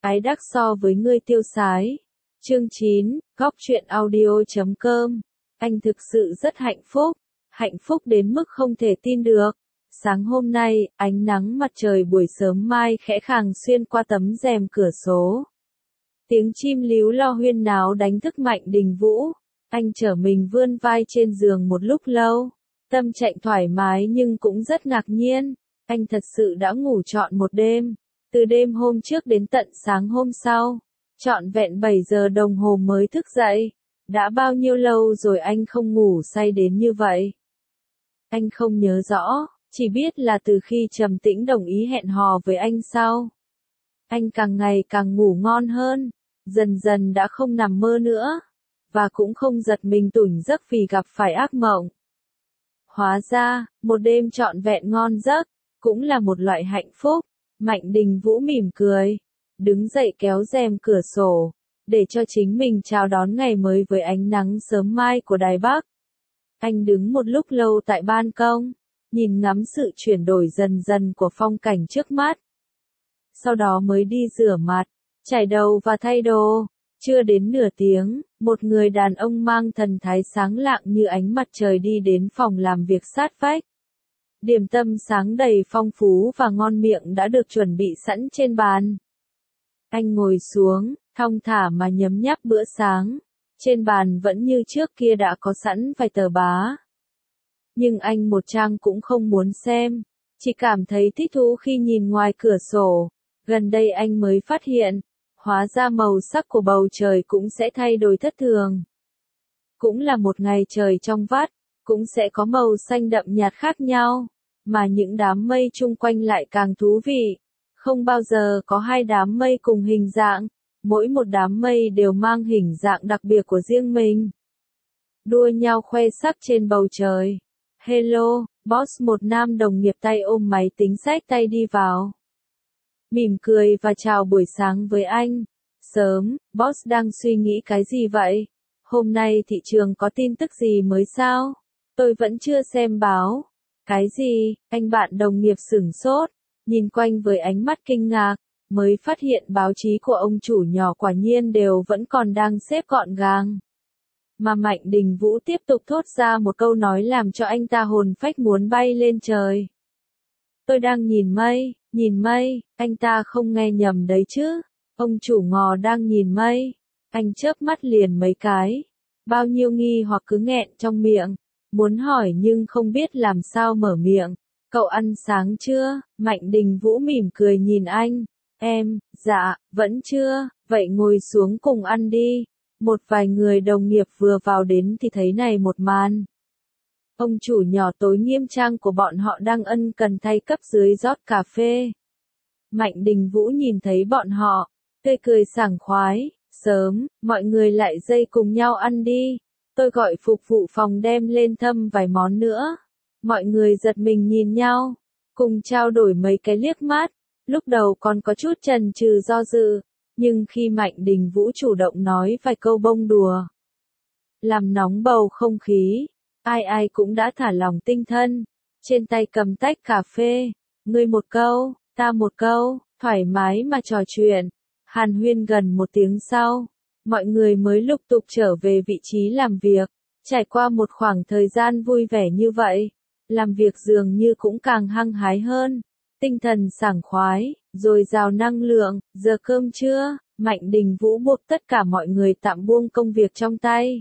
ái đắc so với ngươi tiêu sái. Chương 9, góc truyện audio.com. Anh thực sự rất hạnh phúc đến mức không thể tin được. Sáng hôm nay, ánh nắng mặt trời buổi sớm mai khẽ khàng xuyên qua tấm rèm cửa sổ. Tiếng chim líu lo huyên náo đánh thức Mạnh Đình Vũ. Anh trở mình vươn vai trên giường một lúc lâu. Tâm trạng thoải mái nhưng cũng rất ngạc nhiên. Anh thật sự đã ngủ trọn một đêm. Từ đêm hôm trước đến tận sáng hôm sau. Trọn vẹn 7 giờ đồng hồ mới thức dậy. Đã bao nhiêu lâu rồi anh không ngủ say đến như vậy? Anh không nhớ rõ, chỉ biết là từ khi Trầm Tĩnh đồng ý hẹn hò với anh sau. Anh càng ngày càng ngủ ngon hơn, dần dần đã không nằm mơ nữa, và cũng không giật mình tỉnh giấc vì gặp phải ác mộng. Hóa ra, một đêm trọn vẹn ngon giấc, cũng là một loại hạnh phúc. Mạnh Đình Vũ mỉm cười, đứng dậy kéo rèm cửa sổ, để cho chính mình chào đón ngày mới với ánh nắng sớm mai của Đài Bắc. Anh đứng một lúc lâu tại ban công, nhìn ngắm sự chuyển đổi dần dần của phong cảnh trước mắt. Sau đó mới đi rửa mặt, chải đầu và thay đồ. Chưa đến nửa tiếng, một người đàn ông mang thần thái sáng lạng như ánh mặt trời đi đến phòng làm việc sát vách. Điểm tâm sáng đầy phong phú và ngon miệng đã được chuẩn bị sẵn trên bàn. Anh ngồi xuống, thong thả mà nhấm nháp bữa sáng. Trên bàn vẫn như trước kia đã có sẵn vài tờ báo. Nhưng anh một trang cũng không muốn xem, chỉ cảm thấy thích thú khi nhìn ngoài cửa sổ. Gần đây anh mới phát hiện, hóa ra màu sắc của bầu trời cũng sẽ thay đổi thất thường. Cũng là một ngày trời trong vắt, cũng sẽ có màu xanh đậm nhạt khác nhau, mà những đám mây chung quanh lại càng thú vị. Không bao giờ có hai đám mây cùng hình dạng, mỗi một đám mây đều mang hình dạng đặc biệt của riêng mình. Đua nhau khoe sắc trên bầu trời. Hello, boss, một nam đồng nghiệp tay ôm máy tính xách tay đi vào. Mỉm cười và chào buổi sáng với anh. Sớm, boss đang suy nghĩ cái gì vậy? Hôm nay thị trường có tin tức gì mới sao? Tôi vẫn chưa xem báo. Cái gì? Anh bạn đồng nghiệp sửng sốt, nhìn quanh với ánh mắt kinh ngạc, mới phát hiện báo chí của ông chủ nhỏ quả nhiên đều vẫn còn đang xếp gọn gàng. Mà Mạnh Đình Vũ tiếp tục thốt ra một câu nói làm cho anh ta hồn phách muốn bay lên trời. Tôi đang nhìn mây, anh ta không nghe nhầm đấy chứ. Ông chủ ngò đang nhìn mây. Anh chớp mắt liền mấy cái. Bao nhiêu nghi hoặc cứ nghẹn trong miệng. Muốn hỏi nhưng không biết làm sao mở miệng. Cậu ăn sáng chưa? Mạnh Đình Vũ mỉm cười nhìn anh. Em, dạ, vẫn chưa, vậy ngồi xuống cùng ăn đi. Một vài người đồng nghiệp vừa vào đến thì thấy này một màn. Ông chủ nhỏ tối nghiêm trang của bọn họ đang ân cần thay cấp dưới rót cà phê. Mạnh Đình Vũ nhìn thấy bọn họ, tươi cười sảng khoái. Sớm, mọi người lại dây cùng nhau ăn đi. Tôi gọi phục vụ phòng đem lên thâm vài món nữa. Mọi người giật mình nhìn nhau, cùng trao đổi mấy cái liếc mắt. Lúc đầu còn có chút chần chừ do dự, nhưng khi Mạnh Đình Vũ chủ động nói vài câu bông đùa, làm nóng bầu không khí, ai cũng đã thả lỏng tinh thần. Trên tay cầm tách cà phê, ngươi một câu, ta một câu, thoải mái mà trò chuyện. Hàn huyên gần một tiếng sau, mọi người mới lục tục trở về vị trí làm việc. Trải qua một khoảng thời gian vui vẻ như vậy, làm việc dường như cũng càng hăng hái hơn. Tinh thần sảng khoái, dồi dào năng lượng. Giờ cơm trưa, Mạnh Đình Vũ buộc tất cả mọi người tạm buông công việc trong tay.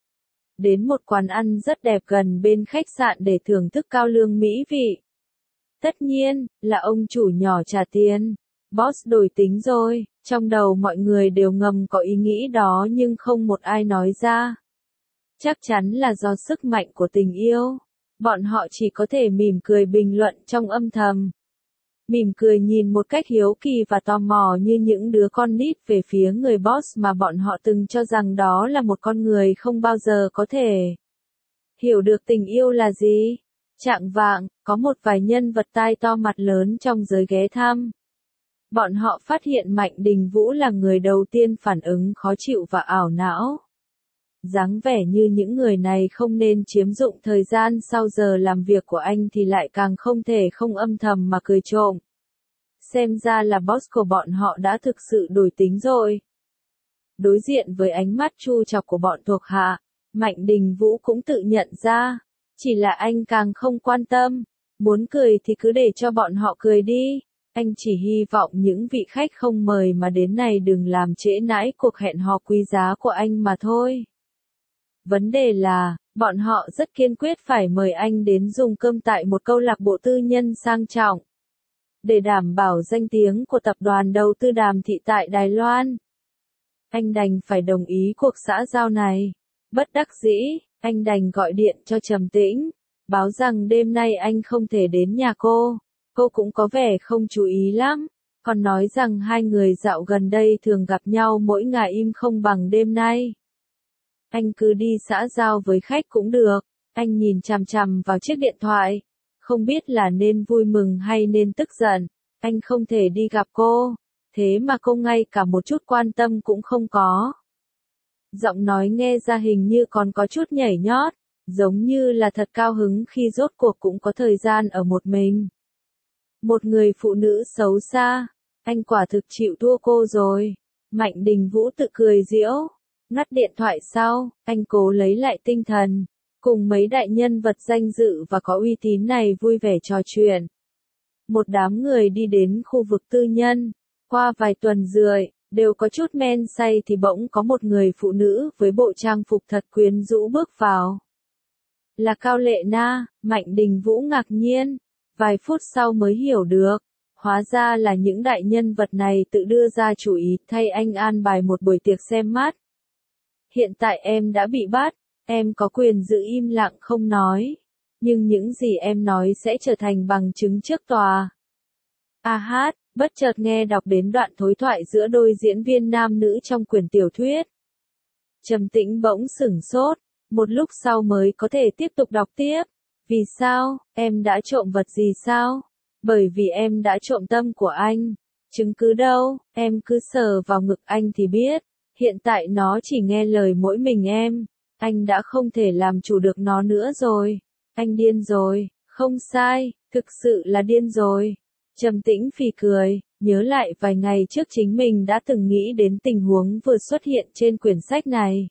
Đến một quán ăn rất đẹp gần bên khách sạn để thưởng thức cao lương mỹ vị. Tất nhiên, là ông chủ nhỏ trả tiền. Boss đổi tính rồi. Trong đầu mọi người đều ngầm có ý nghĩ đó nhưng không một ai nói ra. Chắc chắn là do sức mạnh của tình yêu. Bọn họ chỉ có thể mỉm cười bình luận trong âm thầm. Mỉm cười nhìn một cách hiếu kỳ và tò mò như những đứa con nít về phía người boss mà bọn họ từng cho rằng đó là một con người không bao giờ có thể hiểu được tình yêu là gì. Chạng vạng, có một vài nhân vật tai to mặt lớn trong giới ghé thăm. Bọn họ phát hiện Mạnh Đình Vũ là người đầu tiên phản ứng khó chịu và ảo não. Dáng vẻ như những người này không nên chiếm dụng thời gian sau giờ làm việc của anh thì lại càng không thể không âm thầm mà cười trộm. Xem ra là boss của bọn họ đã thực sự đổi tính rồi. Đối diện với ánh mắt chu chọc của bọn thuộc hạ, Mạnh Đình Vũ cũng tự nhận ra, chỉ là anh càng không quan tâm, muốn cười thì cứ để cho bọn họ cười đi, anh chỉ hy vọng những vị khách không mời mà đến này đừng làm trễ nải cuộc hẹn hò quý giá của anh mà thôi. Vấn đề là, bọn họ rất kiên quyết phải mời anh đến dùng cơm tại một câu lạc bộ tư nhân sang trọng. Để đảm bảo danh tiếng của tập đoàn đầu tư Đàm Thị tại Đài Loan, anh đành phải đồng ý cuộc xã giao này. Bất đắc dĩ, anh đành gọi điện cho Trầm Tĩnh, báo rằng đêm nay anh không thể đến nhà cô cũng có vẻ không chú ý lắm, còn nói rằng hai người dạo gần đây thường gặp nhau mỗi ngày im không bằng đêm nay. Anh cứ đi xã giao với khách cũng được, anh nhìn chằm chằm vào chiếc điện thoại, không biết là nên vui mừng hay nên tức giận, anh không thể đi gặp cô, thế mà cô ngay cả một chút quan tâm cũng không có. Giọng nói nghe ra hình như còn có chút nhảy nhót, giống như là thật cao hứng khi rốt cuộc cũng có thời gian ở một mình. Một người phụ nữ xấu xa, anh quả thực chịu thua cô rồi. Mạnh Đình Vũ tự cười giễu, ngắt điện thoại sau, anh cố lấy lại tinh thần, cùng mấy đại nhân vật danh dự và có uy tín này vui vẻ trò chuyện. Một đám người đi đến khu vực tư nhân, qua vài tuần rưỡi, đều có chút men say thì bỗng có một người phụ nữ với bộ trang phục thật quyến rũ bước vào. Là Cao Lệ Na, Mạnh Đình Vũ ngạc nhiên, vài phút sau mới hiểu được, hóa ra là những đại nhân vật này tự đưa ra chủ ý thay anh an bài một buổi tiệc xem mắt. Hiện tại em đã bị bắt, em có quyền giữ im lặng không nói, nhưng những gì em nói sẽ trở thành bằng chứng trước tòa. Bất chợt nghe đọc đến đoạn thối thoại giữa đôi diễn viên nam nữ trong quyển tiểu thuyết. Trầm Tĩnh bỗng sửng sốt, một lúc sau mới có thể tiếp tục đọc tiếp. Vì sao, em đã trộm vật gì sao? Bởi vì em đã trộm tâm của anh. Chứng cứ đâu, em cứ sờ vào ngực anh thì biết. Hiện tại nó chỉ nghe lời mỗi mình em. Anh đã không thể làm chủ được nó nữa rồi. Anh điên rồi, không sai, thực sự là điên rồi. Trầm Tĩnh phì cười, nhớ lại vài ngày trước chính mình đã từng nghĩ đến tình huống vừa xuất hiện trên quyển sách này.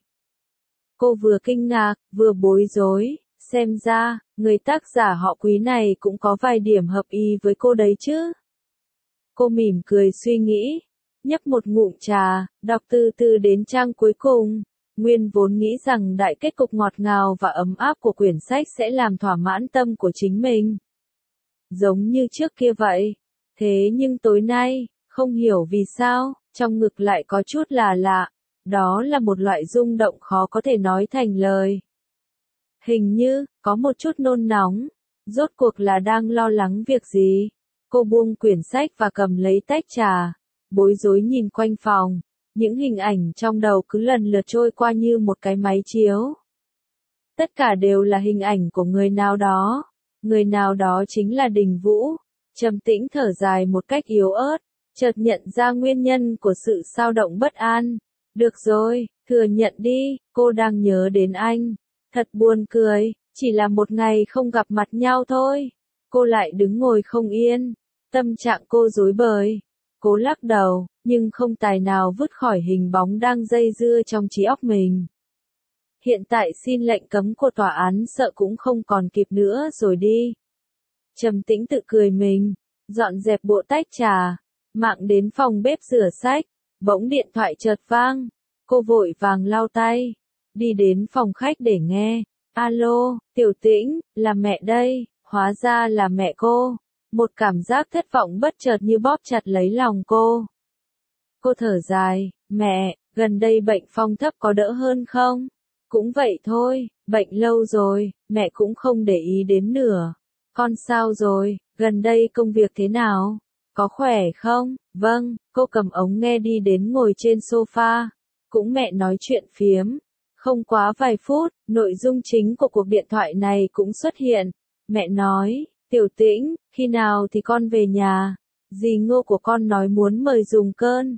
Cô vừa kinh ngạc, vừa bối rối, xem ra, người tác giả họ Quý này cũng có vài điểm hợp ý với cô đấy chứ. Cô mỉm cười suy nghĩ, nhấp một ngụm trà, đọc từ từ đến trang cuối cùng. Nguyên vốn nghĩ rằng đại kết cục ngọt ngào và ấm áp của quyển sách sẽ làm thỏa mãn tâm của chính mình. Giống như trước kia vậy. Thế nhưng tối nay, không hiểu vì sao, trong ngực lại có chút là lạ. Đó là một loại rung động khó có thể nói thành lời. Hình như, có một chút nôn nóng. Rốt cuộc là đang lo lắng việc gì? Cô buông quyển sách và cầm lấy tách trà. Bối rối nhìn quanh phòng. Những hình ảnh trong đầu cứ lần lượt trôi qua như một cái máy chiếu. Tất cả đều là hình ảnh của người nào đó. Người nào đó chính là Đình Vũ. Trầm Tĩnh thở dài một cách yếu ớt, chợt nhận ra nguyên nhân của sự xao động bất an. Được rồi, thừa nhận đi, cô đang nhớ đến anh. Thật buồn cười, chỉ là một ngày không gặp mặt nhau thôi. Cô lại đứng ngồi không yên, tâm trạng cô rối bời. Cố lắc đầu, nhưng không tài nào vứt khỏi hình bóng đang dây dưa trong trí óc mình. Hiện tại xin lệnh cấm của tòa án sợ cũng không còn kịp nữa rồi đi. Trầm Tĩnh tự cười mình, dọn dẹp bộ tách trà, mạng đến phòng bếp rửa sách, bỗng điện thoại chợt vang, cô vội vàng lau tay, đi đến phòng khách để nghe. Alo, Tiểu Tĩnh, là mẹ đây, hóa ra là mẹ cô. Một cảm giác thất vọng bất chợt như bóp chặt lấy lòng cô. Cô thở dài, mẹ, gần đây bệnh phong thấp có đỡ hơn không? Cũng vậy thôi, bệnh lâu rồi, mẹ cũng không để ý đến nữa. Con sao rồi, gần đây công việc thế nào? Có khỏe không? Vâng, cô cầm ống nghe đi đến ngồi trên sofa. Cũng mẹ nói chuyện phiếm. Không quá vài phút, nội dung chính của cuộc điện thoại này cũng xuất hiện. Mẹ nói, Tiểu Tĩnh, khi nào thì con về nhà? Dì Ngô của con nói muốn mời dùng cơm.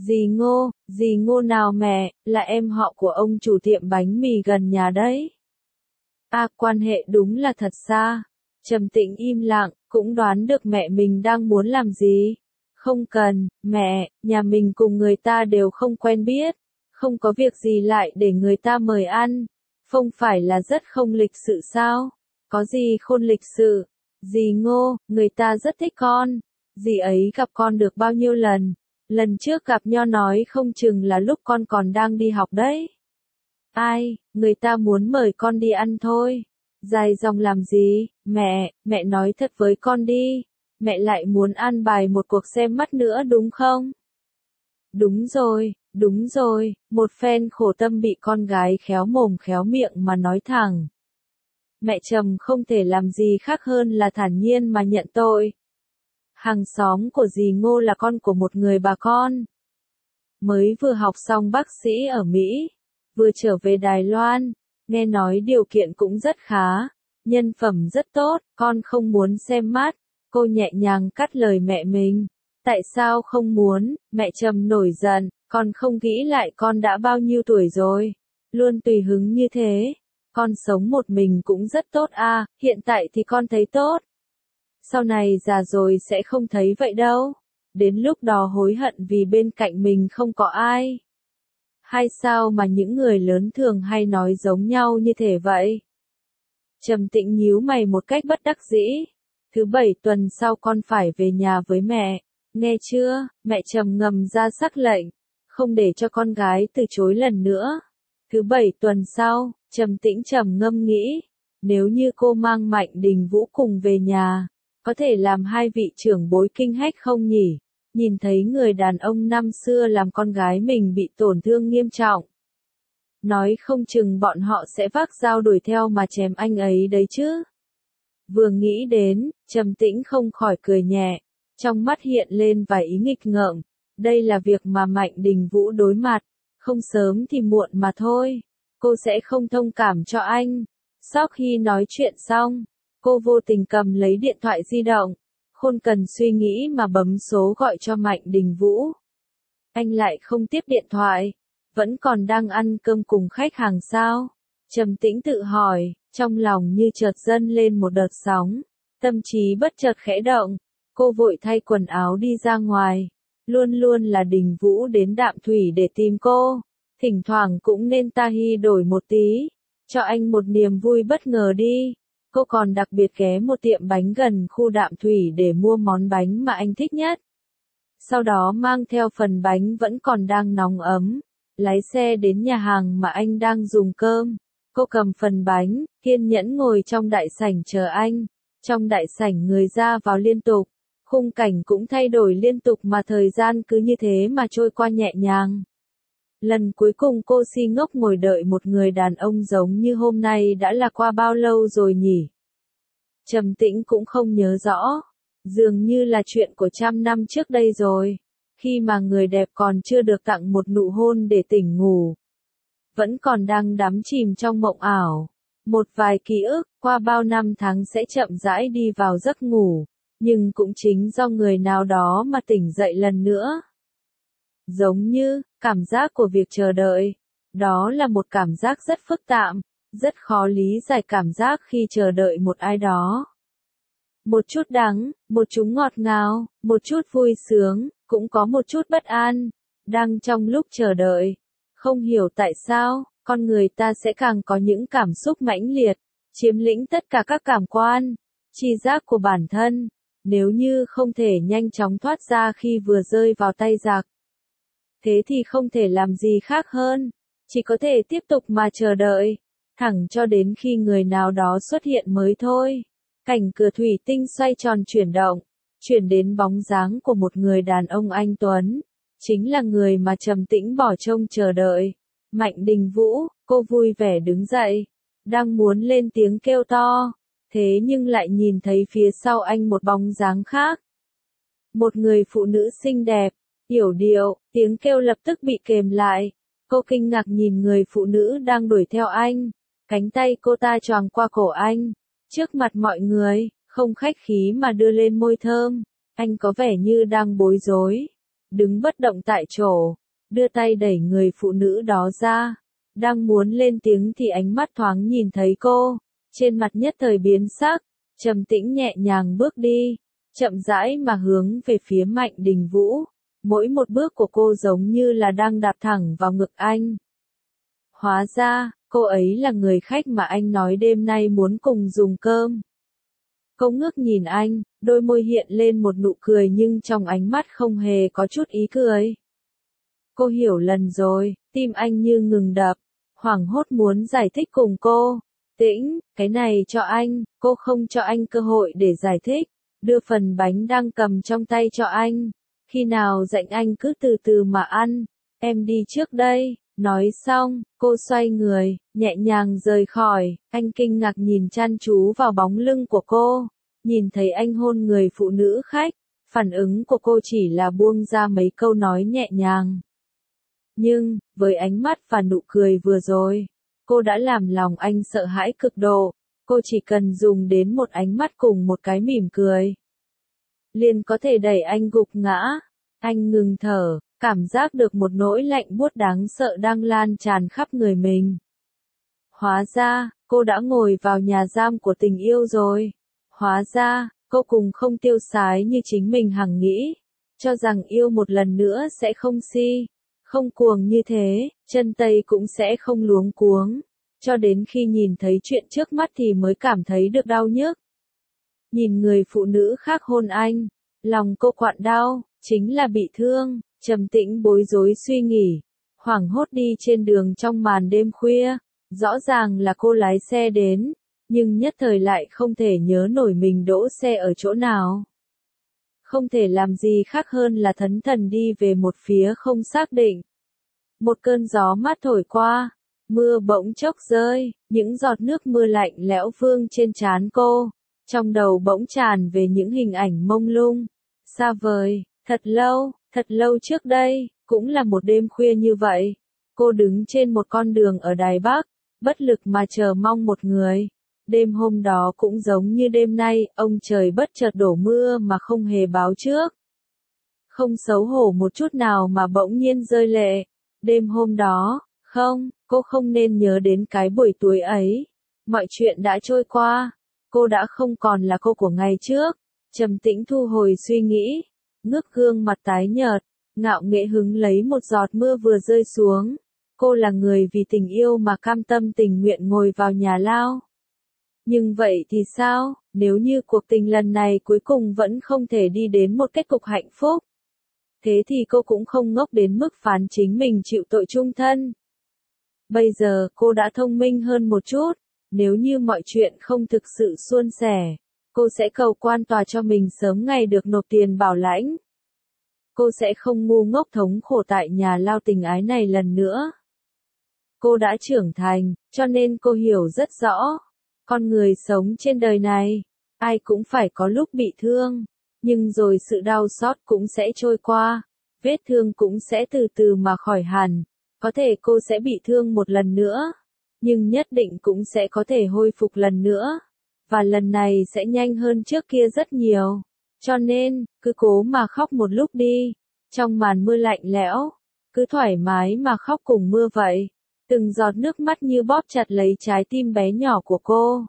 Dì Ngô nào mẹ, là em họ của ông chủ tiệm bánh mì gần nhà đấy. Quan hệ đúng là thật xa. Trầm Tĩnh im lặng, cũng đoán được mẹ mình đang muốn làm gì. Không cần, mẹ, nhà mình cùng người ta đều không quen biết, không có việc gì lại để người ta mời ăn, không phải là rất không lịch sự sao? Có gì khôn lịch sự? Dì Ngô, người ta rất thích con, dì ấy gặp con được bao nhiêu lần, lần trước gặp Nho nói không chừng là lúc con còn đang đi học đấy. Ai, người ta muốn mời con đi ăn thôi. Dài dòng làm gì, mẹ nói thật với con đi, mẹ lại muốn an bài một cuộc xem mắt nữa đúng không? Đúng rồi, một phen khổ tâm bị con gái khéo mồm khéo miệng mà nói thẳng. Mẹ Trầm không thể làm gì khác hơn là thản nhiên mà nhận tội. Hàng xóm của dì Ngô là con của một người bà con. Mới vừa học xong bác sĩ ở Mỹ, vừa trở về Đài Loan, nghe nói điều kiện cũng rất khá, nhân phẩm rất tốt, con không muốn xem mắt, cô nhẹ nhàng cắt lời mẹ mình. Tại sao không muốn, mẹ Trầm nổi giận, con không nghĩ lại con đã bao nhiêu tuổi rồi, luôn tùy hứng như thế, con sống một mình cũng rất tốt à, hiện tại thì con thấy tốt. Sau này già rồi sẽ không thấy vậy đâu, đến lúc đó hối hận vì bên cạnh mình không có ai. Hay sao mà những người lớn thường hay nói giống nhau như thế vậy? Trầm Tĩnh nhíu mày một cách bất đắc dĩ. Thứ 7 tuần sau con phải về nhà với mẹ, nghe chưa? Mẹ Trầm ngầm ra sắc lệnh, không để cho con gái từ chối lần nữa. Thứ 7 tuần sau, Trầm Tĩnh trầm ngâm nghĩ, nếu như cô mang Mạnh Đình Vũ cùng về nhà, có thể làm hai vị trưởng bối kinh hách không nhỉ? Nhìn thấy người đàn ông năm xưa làm con gái mình bị tổn thương nghiêm trọng. Nói không chừng bọn họ sẽ vác dao đuổi theo mà chém anh ấy đấy chứ. Vừa nghĩ đến, Trầm Tĩnh không khỏi cười nhẹ, trong mắt hiện lên vài ý nghịch ngợm. Đây là việc mà Mạnh Đình Vũ đối mặt, không sớm thì muộn mà thôi. Cô sẽ không thông cảm cho anh. Sau khi nói chuyện xong, cô vô tình cầm lấy điện thoại di động. Khôn cần suy nghĩ mà bấm số gọi cho Mạnh Đình Vũ. Anh lại không tiếp điện thoại, vẫn còn đang ăn cơm cùng khách hàng sao? Trầm Tĩnh tự hỏi, trong lòng như chợt dâng lên một đợt sóng, tâm trí bất chợt khẽ động, cô vội thay quần áo đi ra ngoài. Luôn luôn là Đình Vũ đến Đạm Thủy để tìm cô, thỉnh thoảng cũng nên tahi đổi một tí, cho anh một niềm vui bất ngờ đi. Cô còn đặc biệt ghé một tiệm bánh gần khu Đạm Thủy để mua món bánh mà anh thích nhất. Sau đó mang theo phần bánh vẫn còn đang nóng ấm, lái xe đến nhà hàng mà anh đang dùng cơm. Cô cầm phần bánh, kiên nhẫn ngồi trong đại sảnh chờ anh. Trong đại sảnh người ra vào liên tục, khung cảnh cũng thay đổi liên tục mà thời gian cứ như thế mà trôi qua nhẹ nhàng. Lần cuối cùng cô si ngốc ngồi đợi một người đàn ông giống như hôm nay đã là qua bao lâu rồi nhỉ? Trầm Tĩnh cũng không nhớ rõ. Dường như là chuyện của 100 năm trước đây rồi. Khi mà người đẹp còn chưa được tặng một nụ hôn để tỉnh ngủ. Vẫn còn đang đắm chìm trong mộng ảo. Một vài ký ức, qua bao năm tháng sẽ chậm rãi đi vào giấc ngủ. Nhưng cũng chính do người nào đó mà tỉnh dậy lần nữa. Giống như, cảm giác của việc chờ đợi. Đó là một cảm giác rất phức tạp, rất khó lý giải cảm giác khi chờ đợi một ai đó. Một chút đắng, một chút ngọt ngào, một chút vui sướng, cũng có một chút bất an. Đang trong lúc chờ đợi, không hiểu tại sao, con người ta sẽ càng có những cảm xúc mãnh liệt, chiếm lĩnh tất cả các cảm quan, tri giác của bản thân. Nếu như không thể nhanh chóng thoát ra khi vừa rơi vào tay giặc, thế thì không thể làm gì khác hơn, chỉ có thể tiếp tục mà chờ đợi, thẳng cho đến khi người nào đó xuất hiện mới thôi. Cảnh cửa thủy tinh xoay tròn chuyển động, chuyển đến bóng dáng của một người đàn ông anh tuấn, chính là người mà Trầm Tĩnh bỏ trông chờ đợi. Mạnh Đình Vũ, cô vui vẻ đứng dậy, đang muốn lên tiếng kêu to, thế nhưng lại nhìn thấy phía sau anh một bóng dáng khác. Một người phụ nữ xinh đẹp, yểu điệu, tiếng kêu lập tức bị kềm lại. Cô kinh ngạc nhìn người phụ nữ đang đuổi theo anh, cánh tay cô ta choàng qua cổ anh, trước mặt mọi người, không khách khí mà đưa lên môi thơm. Anh có vẻ như đang bối rối, đứng bất động tại chỗ, đưa tay đẩy người phụ nữ đó ra. Đang muốn lên tiếng thì ánh mắt thoáng nhìn thấy cô, trên mặt nhất thời biến sắc. Trầm Tĩnh nhẹ nhàng bước đi, chậm rãi mà hướng về phía Mạnh Đình Vũ. Mỗi một bước của cô giống như là đang đạp thẳng vào ngực anh. Hóa ra, cô ấy là người khách mà anh nói đêm nay muốn cùng dùng cơm. Cô ngước nhìn anh, đôi môi hiện lên một nụ cười nhưng trong ánh mắt không hề có chút ý cười. Cô hiểu lần rồi, tim anh như ngừng đập, hoảng hốt muốn giải thích cùng cô. Tĩnh, cái này cho anh, cô không cho anh cơ hội để giải thích, đưa phần bánh đang cầm trong tay cho anh. Khi nào rảnh anh cứ từ từ mà ăn, em đi trước đây. Nói xong, cô xoay người, nhẹ nhàng rời khỏi, anh kinh ngạc nhìn chăm chú vào bóng lưng của cô, nhìn thấy anh hôn người phụ nữ khách, phản ứng của cô chỉ là buông ra mấy câu nói nhẹ nhàng. Nhưng, với ánh mắt và nụ cười vừa rồi, cô đã làm lòng anh sợ hãi cực độ, cô chỉ cần dùng đến một ánh mắt cùng một cái mỉm cười. Liền có thể đẩy anh gục ngã, anh ngừng thở. Cảm giác được một nỗi lạnh buốt đáng sợ đang lan tràn khắp người mình. Hóa ra, cô đã ngồi vào nhà giam của tình yêu rồi. Hóa ra, cô cùng không tiêu sái như chính mình hằng nghĩ. Cho rằng yêu một lần nữa sẽ không si, không cuồng như thế, chân tay cũng sẽ không luống cuống. Cho đến khi nhìn thấy chuyện trước mắt thì mới cảm thấy được đau nhức. Nhìn người phụ nữ khác hôn anh, lòng cô quặn đau, chính là bị thương. Trầm tĩnh bối rối suy nghĩ, hoảng hốt đi trên đường trong màn đêm khuya, rõ ràng là cô lái xe đến, nhưng nhất thời lại không thể nhớ nổi mình đỗ xe ở chỗ nào. Không thể làm gì khác hơn là thẫn thờ đi về một phía không xác định. Một cơn gió mát thổi qua, mưa bỗng chốc rơi, những giọt nước mưa lạnh lẽo vương trên trán cô, trong đầu bỗng tràn về những hình ảnh mông lung, xa vời, Thật lâu trước đây, cũng là một đêm khuya như vậy. Cô đứng trên một con đường ở Đài Bắc, bất lực mà chờ mong một người. Đêm hôm đó cũng giống như đêm nay, ông trời bất chợt đổ mưa mà không hề báo trước. Không xấu hổ một chút nào mà bỗng nhiên rơi lệ. Đêm hôm đó, cô không nên nhớ đến cái buổi tối ấy. Mọi chuyện đã trôi qua, cô đã không còn là cô của ngày trước. Trầm tĩnh thu hồi suy nghĩ. Ngước gương mặt tái nhợt, ngạo nghễ hứng lấy một giọt mưa vừa rơi xuống. Cô là người vì tình yêu mà cam tâm tình nguyện ngồi vào nhà lao. Nhưng vậy thì sao, nếu như cuộc tình lần này cuối cùng vẫn không thể đi đến một kết cục hạnh phúc? Thế thì cô cũng không ngốc đến mức phán chính mình chịu tội chung thân. Bây giờ cô đã thông minh hơn một chút, nếu như mọi chuyện không thực sự suôn sẻ. Cô sẽ cầu quan tòa cho mình sớm ngày được nộp tiền bảo lãnh. Cô sẽ không ngu ngốc thống khổ tại nhà lao tình ái này lần nữa. Cô đã trưởng thành, cho nên cô hiểu rất rõ. Con người sống trên đời này, ai cũng phải có lúc bị thương. Nhưng rồi sự đau xót cũng sẽ trôi qua. Vết thương cũng sẽ từ từ mà khỏi hẳn. Có thể cô sẽ bị thương một lần nữa. Nhưng nhất định cũng sẽ có thể hồi phục lần nữa. Và lần này sẽ nhanh hơn trước kia rất nhiều. Cho nên, cứ cố mà khóc một lúc đi. Trong màn mưa lạnh lẽo, cứ thoải mái mà khóc cùng mưa vậy. Từng giọt nước mắt như bóp chặt lấy trái tim bé nhỏ của cô.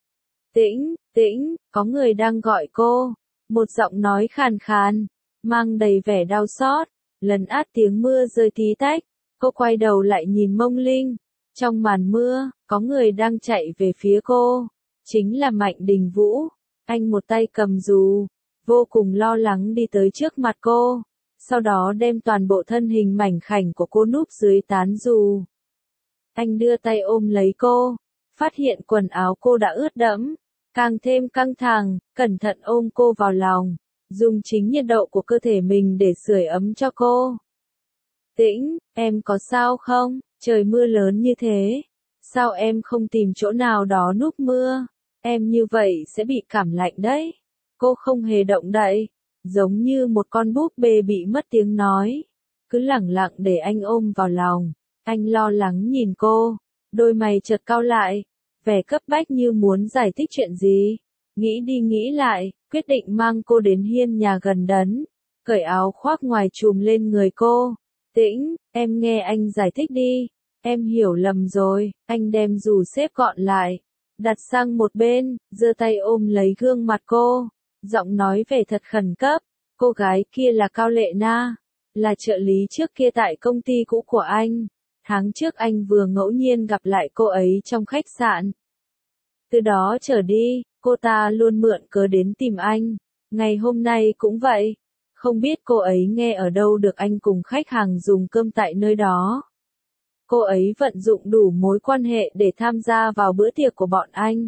Tĩnh, có người đang gọi cô. Một giọng nói khàn khàn, mang đầy vẻ đau xót, lấn át tiếng mưa rơi tí tách. Cô quay đầu lại nhìn Mông Linh. Trong màn mưa, có người đang chạy về phía cô. Chính là Mạnh Đình Vũ. Anh một tay cầm dù, vô cùng lo lắng đi tới trước mặt cô. Sau đó đem toàn bộ thân hình mảnh khảnh của cô núp dưới tán dù. Anh đưa tay ôm lấy cô, phát hiện quần áo cô đã ướt đẫm, càng thêm căng thẳng, cẩn thận ôm cô vào lòng, dùng chính nhiệt độ của cơ thể mình để sưởi ấm cho cô. Tĩnh, em có sao không? Trời mưa lớn như thế, sao em không tìm chỗ nào đó núp mưa? Em như vậy sẽ bị cảm lạnh đấy. Cô không hề động đậy, giống như một con búp bê bị mất tiếng nói, cứ lẳng lặng để anh ôm vào lòng. Anh lo lắng nhìn cô, đôi mày chợt cau lại, vẻ cấp bách như muốn giải thích chuyện gì. Nghĩ đi nghĩ lại, quyết định mang cô đến hiên nhà gần đấn, cởi áo khoác ngoài trùm lên người cô. Tĩnh, em nghe anh giải thích đi, em hiểu lầm rồi. Anh đem dù xếp gọn lại, đặt sang một bên, giơ tay ôm lấy gương mặt cô, Giọng nói vẻ thật khẩn cấp. Cô gái kia là Cao Lệ Na, là trợ lý trước kia tại công ty cũ của anh. Tháng trước anh vừa ngẫu nhiên gặp lại cô ấy trong khách sạn. Từ đó trở đi, cô ta luôn mượn cớ đến tìm anh. Ngày hôm nay cũng vậy. Không biết cô ấy nghe ở đâu được anh cùng khách hàng dùng cơm tại nơi đó. Cô ấy vận dụng đủ mối quan hệ để tham gia vào bữa tiệc của bọn anh.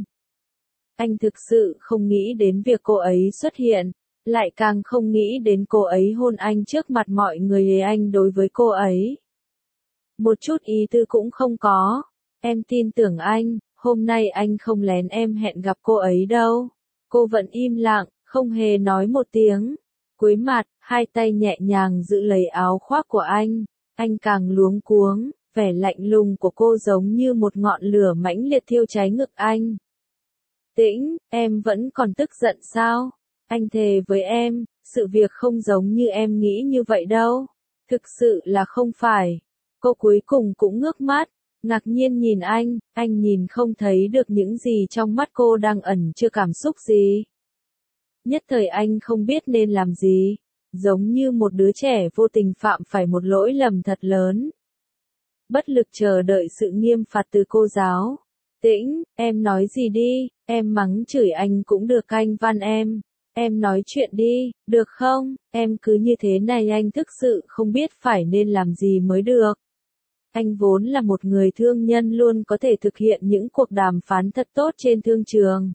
Anh thực sự không nghĩ đến việc cô ấy xuất hiện, lại càng không nghĩ đến cô ấy hôn anh trước mặt mọi người. Anh đối với cô ấy một chút ý tư cũng không có. Em tin tưởng anh, hôm nay anh không lén em hẹn gặp cô ấy đâu. Cô vẫn im lặng, không hề nói một tiếng. Cúi mặt, hai tay nhẹ nhàng giữ lấy áo khoác của anh. Anh càng luống cuống, vẻ lạnh lùng của cô giống như một ngọn lửa mãnh liệt thiêu cháy ngực anh. Tĩnh, em vẫn còn tức giận sao? Anh thề với em, sự việc không giống như em nghĩ như vậy đâu. Thực sự là không phải. Cô cuối cùng cũng ngước mắt, ngạc nhiên nhìn anh nhìn không thấy được những gì trong mắt cô đang ẩn chứa cảm xúc gì. Nhất thời anh không biết nên làm gì, giống như một đứa trẻ vô tình phạm phải một lỗi lầm thật lớn. Bất lực chờ đợi sự nghiêm phạt từ cô giáo. Tĩnh, em nói gì đi, em mắng chửi anh cũng được, anh van em nói chuyện đi, được không, em cứ như thế này anh thực sự không biết phải nên làm gì mới được. Anh vốn là một người thương nhân luôn có thể thực hiện những cuộc đàm phán thật tốt trên thương trường.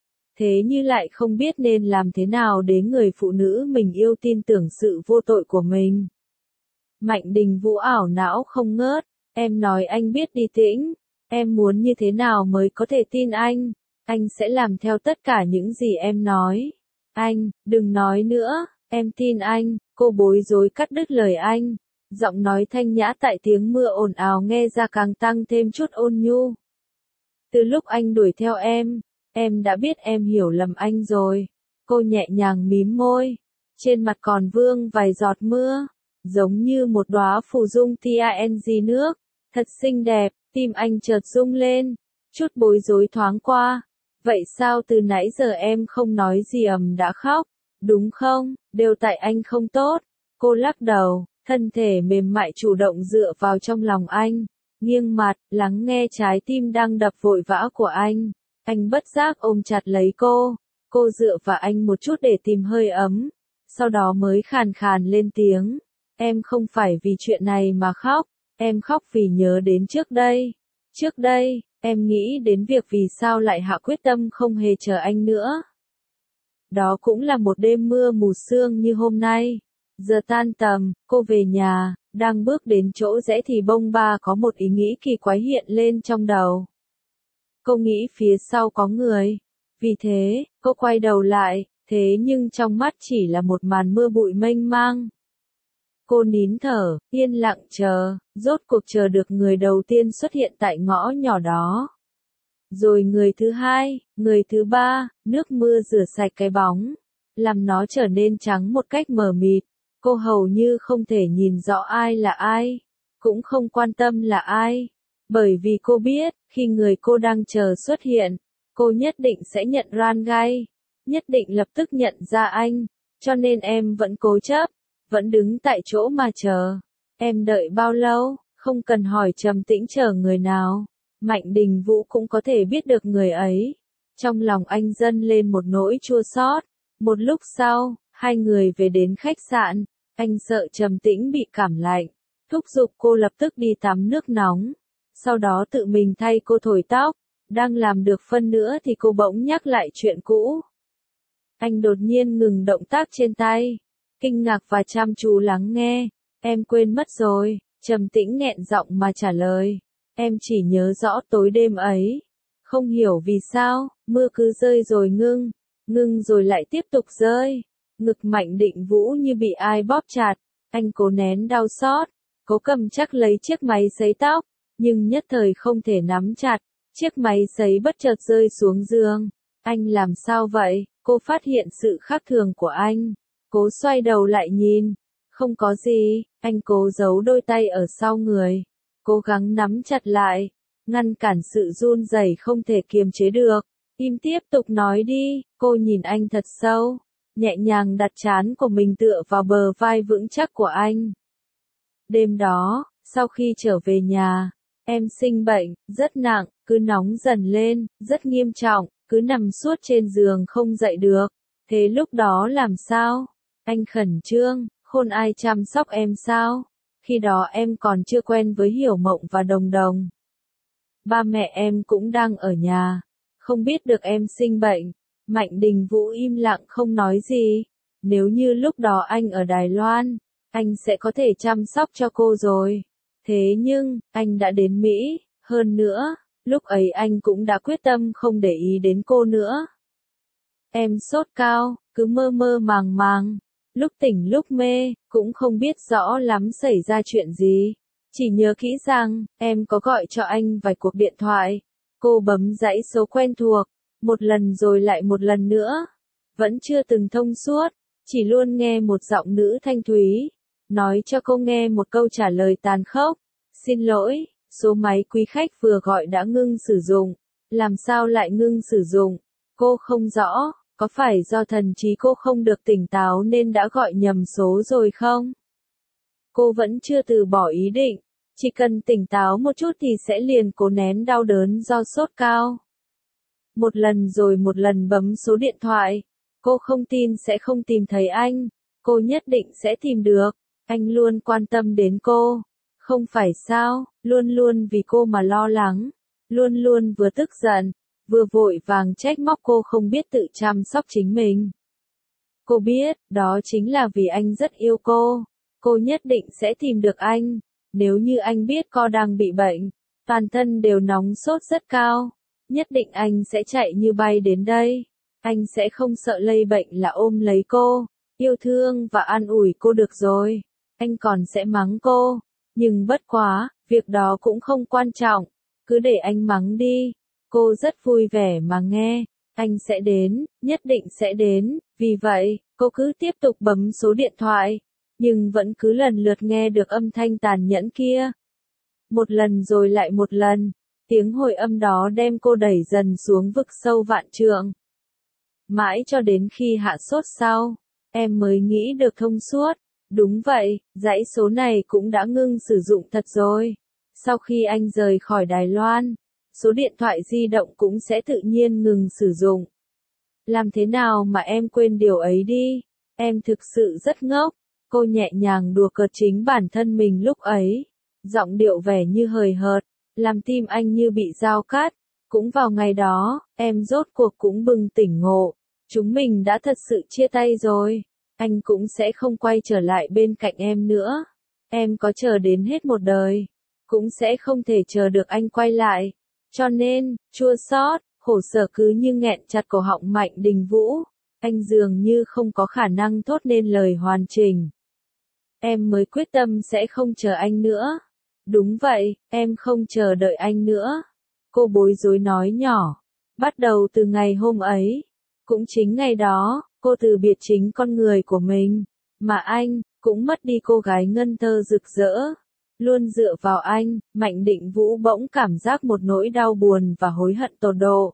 Thế như lại không biết nên làm thế nào để người phụ nữ mình yêu tin tưởng sự vô tội của mình. Mạnh Đình Vũ ảo não không ngớt, em nói anh biết đi Tĩnh, em muốn như thế nào mới có thể tin anh sẽ làm theo tất cả những gì em nói. Anh, đừng nói nữa, em tin anh, cô bối rối cắt đứt lời anh. Giọng nói thanh nhã tại tiếng mưa ồn ào nghe ra càng tăng thêm chút ôn nhu. Từ lúc anh đuổi theo em đã biết em hiểu lầm anh rồi. Cô nhẹ nhàng mím môi, trên mặt còn vương vài giọt mưa, giống như một đóa phù dung TANG nước, thật xinh đẹp. Tim anh chợt rung lên, chút bối rối thoáng qua. Vậy sao từ nãy giờ em không nói gì đã khóc, đúng không, đều tại anh không tốt. Cô lắc đầu, thân thể mềm mại chủ động dựa vào trong lòng anh, nghiêng mặt, lắng nghe trái tim đang đập vội vã của anh. Anh bất giác ôm chặt lấy cô dựa vào anh một chút để tìm hơi ấm, sau đó mới khàn khàn lên tiếng. Em không phải vì chuyện này mà khóc, em khóc vì nhớ đến trước đây. Trước đây, em nghĩ đến việc vì sao lại hạ quyết tâm không hề chờ anh nữa. Đó cũng là một đêm mưa mù sương như hôm nay. Giờ tan tầm, cô về nhà, đang bước đến chỗ rẽ thì bông ba có một ý nghĩ kỳ quái hiện lên trong đầu. Cô nghĩ phía sau có người. Vì thế, cô quay đầu lại, thế nhưng trong mắt chỉ là một màn mưa bụi mênh mang. Cô nín thở, yên lặng chờ, rốt cuộc chờ được người đầu tiên xuất hiện tại ngõ nhỏ đó. Rồi người thứ hai, người thứ ba, nước mưa rửa sạch cái bóng, làm nó trở nên trắng một cách mờ mịt. Cô hầu như không thể nhìn rõ ai là ai, cũng không quan tâm là ai. Bởi vì cô biết, khi người cô đang chờ xuất hiện, cô nhất định sẽ nhận ran gai, nhất định lập tức nhận ra anh. Cho nên em vẫn cố chấp, vẫn đứng tại chỗ mà chờ. Em đợi bao lâu, không cần hỏi, trầm tĩnh chờ người nào. Mạnh Đình Vũ cũng có thể biết được người ấy. Trong lòng anh dâng lên một nỗi chua xót. Một lúc sau, hai người về đến khách sạn. Anh sợ Trầm Tĩnh bị cảm lạnh, thúc giục cô lập tức đi tắm nước nóng. Sau đó tự mình thay cô thổi tóc. Đang làm được phân nữa thì cô bỗng nhắc lại chuyện cũ. Anh đột nhiên ngừng động tác trên tay, kinh ngạc và chăm chú lắng nghe. Em quên mất rồi, Trầm Tĩnh nghẹn giọng mà trả lời. Em chỉ nhớ rõ tối đêm ấy. Không hiểu vì sao, mưa cứ rơi rồi ngưng rồi lại tiếp tục rơi. Ngực Mạnh Định Vũ như bị ai bóp chặt. Anh cố nén đau xót, cố cầm chắc lấy chiếc máy sấy tóc, nhưng nhất thời không thể nắm chặt. Chiếc máy sấy bất chợt rơi xuống giường. Anh làm sao vậy? Cô phát hiện sự khác thường của anh. Cố xoay đầu lại nhìn. Không có gì, anh cố giấu đôi tay ở sau người. Cố gắng nắm chặt lại, ngăn cản sự run rẩy không thể kiềm chế được. Im tiếp tục nói đi, cô nhìn anh thật sâu. nhẹ nhàng đặt trán của mình tựa vào bờ vai vững chắc của anh. Đêm đó, sau khi trở về nhà, em sinh bệnh, rất nặng, cứ nóng dần lên, rất nghiêm trọng, cứ nằm suốt trên giường không dậy được. Thế lúc đó làm sao? Anh khẩn trương, khôn ai chăm sóc em sao? Khi đó em còn chưa quen với Hiểu Mộng và Đồng Đồng. Ba mẹ em cũng đang ở nhà, không biết được em sinh bệnh. Mạnh Đình Vũ im lặng không nói gì. Nếu như lúc đó anh ở Đài Loan, anh sẽ có thể chăm sóc cho cô rồi. Thế nhưng, anh đã đến Mỹ, hơn nữa, lúc ấy anh cũng đã quyết tâm không để ý đến cô nữa. Em sốt cao, cứ mơ mơ màng màng, lúc tỉnh lúc mê, cũng không biết rõ lắm xảy ra chuyện gì. Chỉ nhớ kỹ rằng, em có gọi cho anh vài cuộc điện thoại. Cô bấm dãy số quen thuộc, một lần rồi lại một lần nữa. Vẫn chưa từng thông suốt, chỉ luôn nghe một giọng nữ thanh thúy, nói cho cô nghe một câu trả lời tàn khốc. Xin lỗi, số máy quý khách vừa gọi đã ngưng sử dụng. Làm sao lại ngưng sử dụng? Cô không rõ, có phải do thần trí cô không được tỉnh táo nên đã gọi nhầm số rồi không? Cô vẫn chưa từ bỏ ý định, chỉ cần tỉnh táo một chút thì sẽ liền cố nén đau đớn do sốt cao. Một lần rồi một lần bấm số điện thoại, cô không tin sẽ không tìm thấy anh, cô nhất định sẽ tìm được, anh luôn quan tâm đến cô. Không phải sao, luôn luôn vì cô mà lo lắng, luôn luôn vừa tức giận, vừa vội vàng trách móc cô không biết tự chăm sóc chính mình. Cô biết, đó chính là vì anh rất yêu cô nhất định sẽ tìm được anh, nếu như anh biết cô đang bị bệnh, toàn thân đều nóng sốt rất cao, nhất định anh sẽ chạy như bay đến đây, anh sẽ không sợ lây bệnh là ôm lấy cô, yêu thương và an ủi cô được rồi, anh còn sẽ mắng cô. Nhưng bất quá, việc đó cũng không quan trọng, cứ để anh mắng đi. Cô rất vui vẻ mà nghe, anh sẽ đến, nhất định sẽ đến, vì vậy, cô cứ tiếp tục bấm số điện thoại, nhưng vẫn cứ lần lượt nghe được âm thanh tàn nhẫn kia. Một lần rồi lại một lần, tiếng hồi âm đó đem cô đẩy dần xuống vực sâu vạn trượng. Mãi cho đến khi hạ sốt sau, em mới nghĩ được thông suốt. Đúng vậy, dãy số này cũng đã ngưng sử dụng thật rồi. Sau khi anh rời khỏi Đài Loan, số điện thoại di động cũng sẽ tự nhiên ngừng sử dụng. Làm thế nào mà em quên điều ấy đi? Em thực sự rất ngốc. Cô nhẹ nhàng đùa cợt chính bản thân mình lúc ấy. Giọng điệu vẻ như hời hợt, làm tim anh như bị dao cắt. Cũng vào ngày đó, em rốt cuộc cũng bừng tỉnh ngộ. Chúng mình đã thật sự chia tay rồi. Anh cũng sẽ không quay trở lại bên cạnh em nữa. Em có chờ đến hết một đời, cũng sẽ không thể chờ được anh quay lại. Cho nên, chua xót, khổ sở cứ như nghẹn chặt cổ họng Mạnh Đình Vũ. Anh dường như không có khả năng thốt nên lời hoàn chỉnh. Em mới quyết tâm sẽ không chờ anh nữa. Đúng vậy, em không chờ đợi anh nữa. Cô bối rối nói nhỏ. Bắt đầu từ ngày hôm ấy, cũng chính ngày đó, cô từ biệt chính con người của mình, mà anh cũng mất đi cô gái ngân thơ rực rỡ. Luôn dựa vào anh, Mạnh Định Vũ bỗng cảm giác một nỗi đau buồn và hối hận tột độ.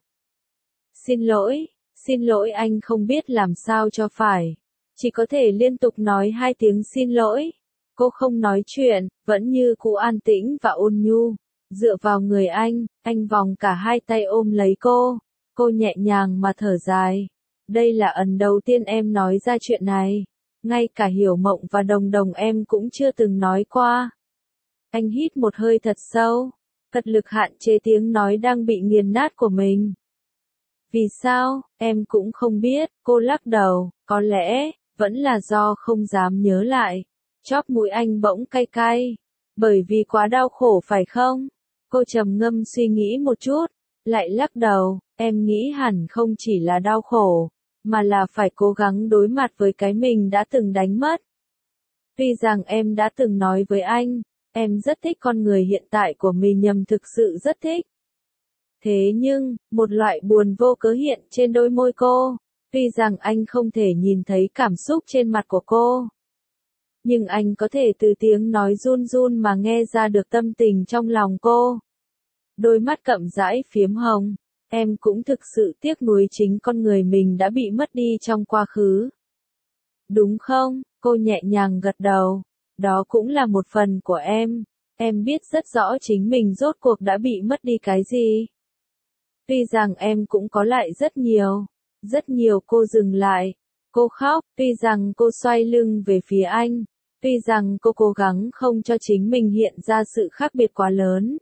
Xin lỗi anh không biết làm sao cho phải. Chỉ có thể liên tục nói hai tiếng xin lỗi. Cô không nói chuyện, vẫn như cũ an tĩnh và ôn nhu. Dựa vào người anh vòng cả hai tay ôm lấy cô. Cô nhẹ nhàng mà thở dài. Đây là lần đầu tiên em nói ra chuyện này. Ngay cả Hiểu Mộng và Đồng Đồng em cũng chưa từng nói qua. Anh hít một hơi thật sâu, cật lực hạn chế tiếng nói đang bị nghiền nát của mình. Vì sao, em cũng không biết, cô lắc đầu, có lẽ, vẫn là do không dám nhớ lại. Chóp mũi anh bỗng cay cay. Bởi vì quá đau khổ phải không? Cô trầm ngâm suy nghĩ một chút, lại lắc đầu, em nghĩ hẳn không chỉ là đau khổ, mà là phải cố gắng đối mặt với cái mình đã từng đánh mất. Tuy rằng em đã từng nói với anh, em rất thích con người hiện tại của mình nhầm thực sự rất thích. Thế nhưng, một loại buồn vô cớ hiện trên đôi môi cô, tuy rằng anh không thể nhìn thấy cảm xúc trên mặt của cô. Nhưng anh có thể từ tiếng nói run run mà nghe ra được tâm tình trong lòng cô. Đôi mắt cậm rãi phiếm hồng, em cũng thực sự tiếc nuối chính con người mình đã bị mất đi trong quá khứ. đúng không? Cô nhẹ nhàng gật đầu. Đó cũng là một phần của em. Em biết rất rõ chính mình rốt cuộc đã bị mất đi cái gì. Tuy rằng em cũng có lại rất nhiều cô dừng lại. Cô khóc, tuy rằng cô xoay lưng về phía anh. Tuy rằng cô cố gắng không cho chính mình hiện ra sự khác biệt quá lớn.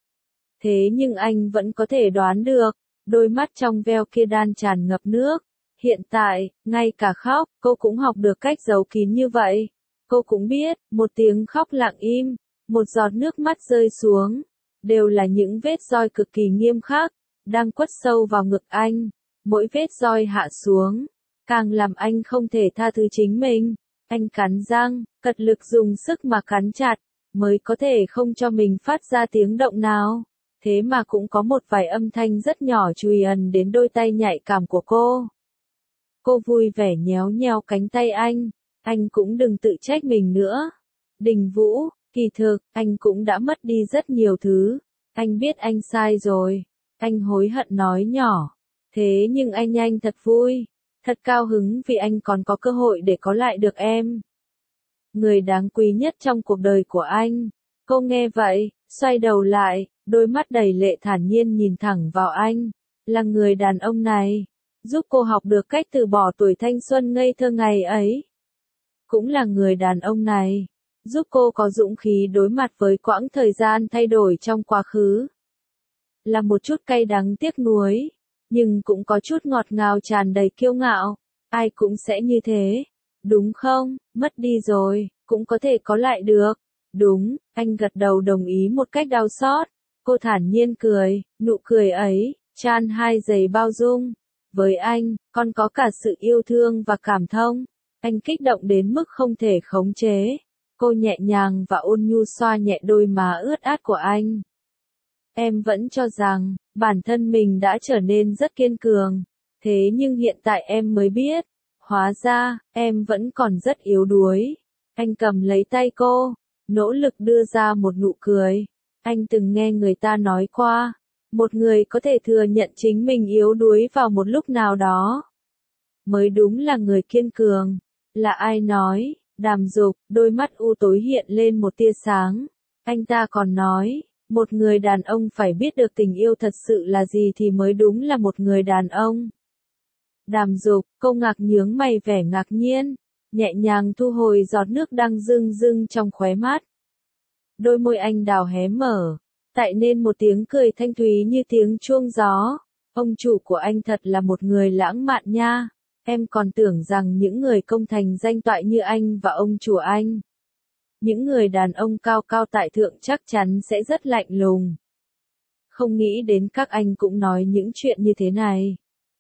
Thế nhưng anh vẫn có thể đoán được, đôi mắt trong veo kia đan tràn ngập nước. Hiện tại, ngay cả khóc, cô cũng học được cách giấu kín như vậy. Cô cũng biết, một tiếng khóc lặng im, một giọt nước mắt rơi xuống, đều là những vết roi cực kỳ nghiêm khắc, đang quất sâu vào ngực anh. Mỗi vết roi hạ xuống, càng làm anh không thể tha thứ chính mình. Anh cắn răng, cật lực dùng sức mà cắn chặt, mới có thể không cho mình phát ra tiếng động nào. Thế mà cũng có một vài âm thanh rất nhỏ chùi ẩn đến đôi tay nhạy cảm của cô. Cô vui vẻ nhéo nhéo cánh tay anh cũng đừng tự trách mình nữa. Đình Vũ, kỳ thực, anh cũng đã mất đi rất nhiều thứ. Anh biết anh sai rồi. Anh hối hận nói nhỏ. Thế nhưng anh thật vui, thật cao hứng vì anh còn có cơ hội để có lại được em. Người đáng quý nhất trong cuộc đời của anh. Cô nghe vậy, xoay đầu lại, đôi mắt đầy lệ thản nhiên nhìn thẳng vào anh. Là người đàn ông này, giúp cô học được cách từ bỏ tuổi thanh xuân ngây thơ ngày ấy. Cũng là người đàn ông này, giúp cô có dũng khí đối mặt với quãng thời gian thay đổi trong quá khứ. Là một chút cay đắng tiếc nuối, nhưng cũng có chút ngọt ngào tràn đầy kiêu ngạo. Ai cũng sẽ như thế, đúng không? Mất đi rồi, cũng có thể có lại được. Đúng, anh gật đầu đồng ý một cách đau xót. Cô thản nhiên cười, nụ cười ấy, chan hai giây bao dung. Với anh, con có cả sự yêu thương và cảm thông. Anh kích động đến mức không thể khống chế. Cô nhẹ nhàng và ôn nhu xoa nhẹ đôi má ướt át của anh. Em vẫn cho rằng, bản thân mình đã trở nên rất kiên cường. Thế nhưng hiện tại em mới biết, hóa ra, em vẫn còn rất yếu đuối. Anh cầm lấy tay cô, nỗ lực đưa ra một nụ cười. Anh từng nghe người ta nói qua, một người có thể thừa nhận chính mình yếu đuối vào một lúc nào đó, mới đúng là người kiên cường. Là ai nói? Đàm Dục, đôi mắt u tối hiện lên một tia sáng. Anh ta còn nói, một người đàn ông phải biết được tình yêu thật sự là gì thì mới đúng là một người đàn ông. Đàm Dục, cô ngạc nhướng mày vẻ ngạc nhiên, nhẹ nhàng thu hồi giọt nước đang rưng rưng trong khóe mắt. Đôi môi anh đào hé mở, tạo nên một tiếng cười thanh thúy như tiếng chuông gió. Ông chủ của anh thật là một người lãng mạn nha. Em còn tưởng rằng những người công thành danh toại như anh và ông chủ anh, những người đàn ông cao cao tại thượng chắc chắn sẽ rất lạnh lùng. Không nghĩ đến các anh cũng nói những chuyện như thế này.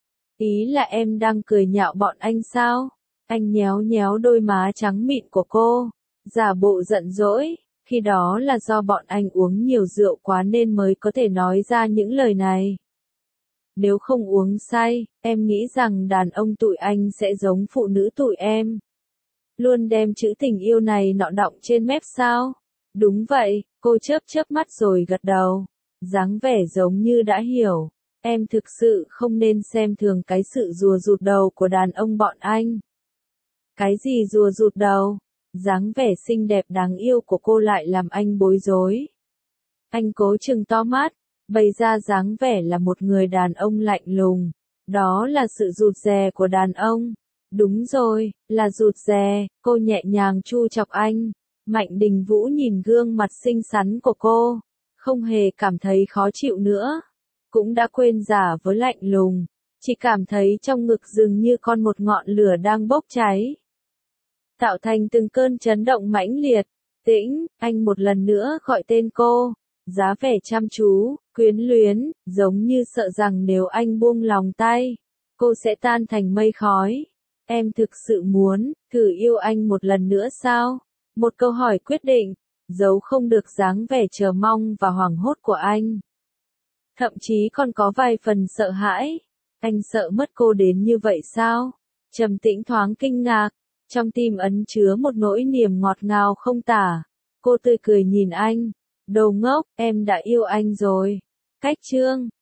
Ý là em đang cười nhạo bọn anh sao? Anh nhéo nhéo đôi má trắng mịn của cô, giả bộ giận dỗi, khi đó là do bọn anh uống nhiều rượu quá nên mới có thể nói ra những lời này. Nếu không uống say, em nghĩ rằng đàn ông tụi anh sẽ giống phụ nữ tụi em. Luôn đem chữ tình yêu này nọ đọng trên mép sao? Đúng vậy, cô chớp chớp mắt rồi gật đầu. Dáng vẻ giống như đã hiểu. Em thực sự không nên xem thường cái sự rùa rụt đầu của đàn ông bọn anh. Cái gì rùa rụt đầu? Dáng vẻ xinh đẹp đáng yêu của cô lại làm anh bối rối. Anh cố trừng to mắt, bày ra dáng vẻ là một người đàn ông lạnh lùng. Đó là sự rụt rè của đàn ông. Đúng rồi, là rụt rè. Cô nhẹ nhàng chu chọc anh. Mạnh Đình Vũ nhìn gương mặt xinh xắn của cô, không hề cảm thấy khó chịu nữa. Cũng đã quên giả với lạnh lùng, chỉ cảm thấy trong ngực dường như con một ngọn lửa đang bốc cháy, tạo thành từng cơn chấn động mãnh liệt. Tĩnh, anh một lần nữa gọi tên cô, giá vẻ chăm chú, quyến luyến, giống như sợ rằng nếu anh buông lòng tay, cô sẽ tan thành mây khói. Em thực sự muốn thử yêu anh một lần nữa sao? Một câu hỏi quyết định, giấu không được dáng vẻ chờ mong và hoảng hốt của anh. Thậm chí còn có vài phần sợ hãi. Anh sợ mất cô đến như vậy sao? Trầm Tĩnh thoáng kinh ngạc, trong tim ẩn chứa một nỗi niềm ngọt ngào không tả. Cô tươi cười nhìn anh. Đồ ngốc, em đã yêu anh rồi. Cách chương